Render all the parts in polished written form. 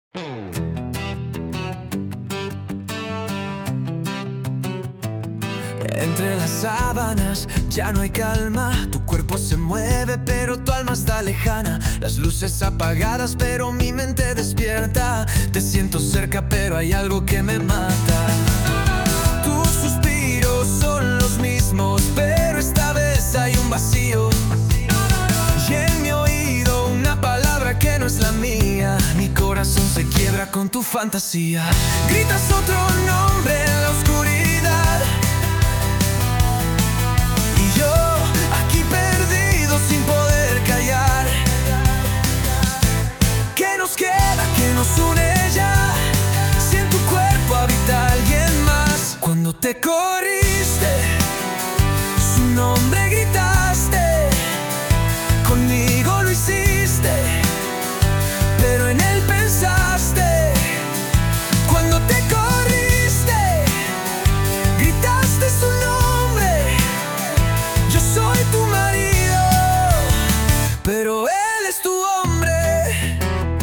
Entre las sábanas ya no hay calma. Tu cuerpo se mueve pero tu alma está lejana. Las luces apagadas pero mi mente despierta. Te siento cerca pero hay algo que me mata. Tus suspiros son los mismos pero esta vez hay un vacío. Y en mi oído una palabra que no es la mía. Mi corazón se quiebra con tu fantasía. Gritas otro nombre en la oscuridad. Y yo aquí perdido sin poder callar. ¿Qué nos queda? ¿Qué nos une ya? Si en tu cuerpo habita alguien más. Cuando te corriste, su nombre gritaste. Conmigo lo hiciste, pero en él pensaste. Cuando te corriste, gritaste su nombre. Yo soy tu marido, pero él es tu hombre.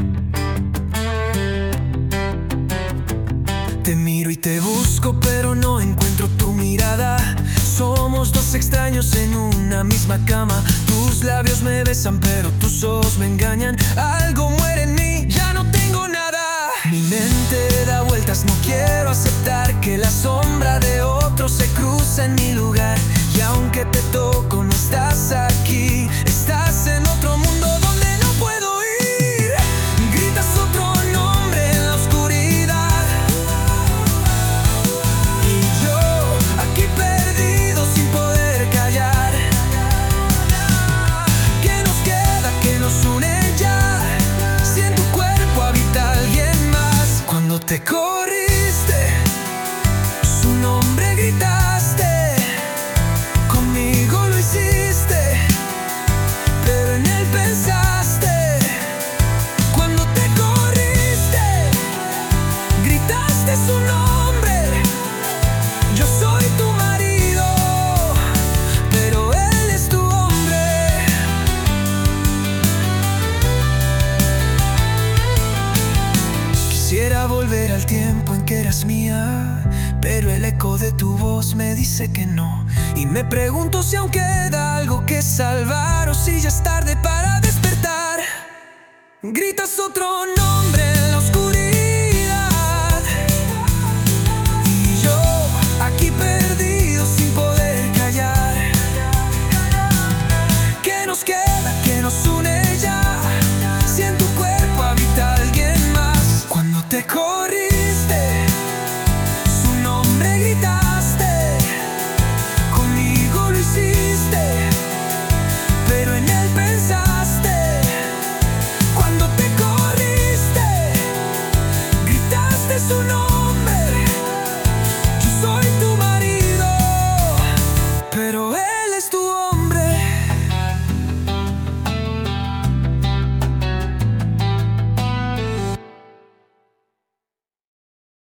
Te miro y te busco, pero no encuentro tu mirada. Somos dos extraños en una misma cama. Tus labios me besan, pero tus ojos me engañan. Algo muere en mí, ya no tengo nada. Mi mente da vueltas, no quiero aceptar que la sombra de otro se cruza en mi lugar. Y aunque te toco, no estás aquí. Estás en otro mundo donde no puedo ir. Gritas otro nombre en la oscuridad. Y yo aquí perdido sin poder callar. ¿Qué nos queda? ¿Qué nos une ya? Si en tu cuerpo habita alguien más. Cuando te corriste, su nombre gritaste. Conmigo lo hiciste, pero en él pensaste. Cuando te corriste, gritaste su nombre. Yo soy tu marido, pero él es tu hombre. Quisiera volver al tiempo en que eras mía, pero el eco de tu voz me dice que no. Y me pregunto si aún queda algo que salvar o si ya es tarde para despertar. Gritas otro nombre en la oscuridad. Y yo aquí perdido sin poder callar. ¿Qué nos queda? ¿Qué nos une ya? Si en tu cuerpo habita alguien más. Cuando te corriste, su nombre gritaste. Conmigo lo hiciste, pero en él pensaste. Cuando te corriste, gritaste su nombre.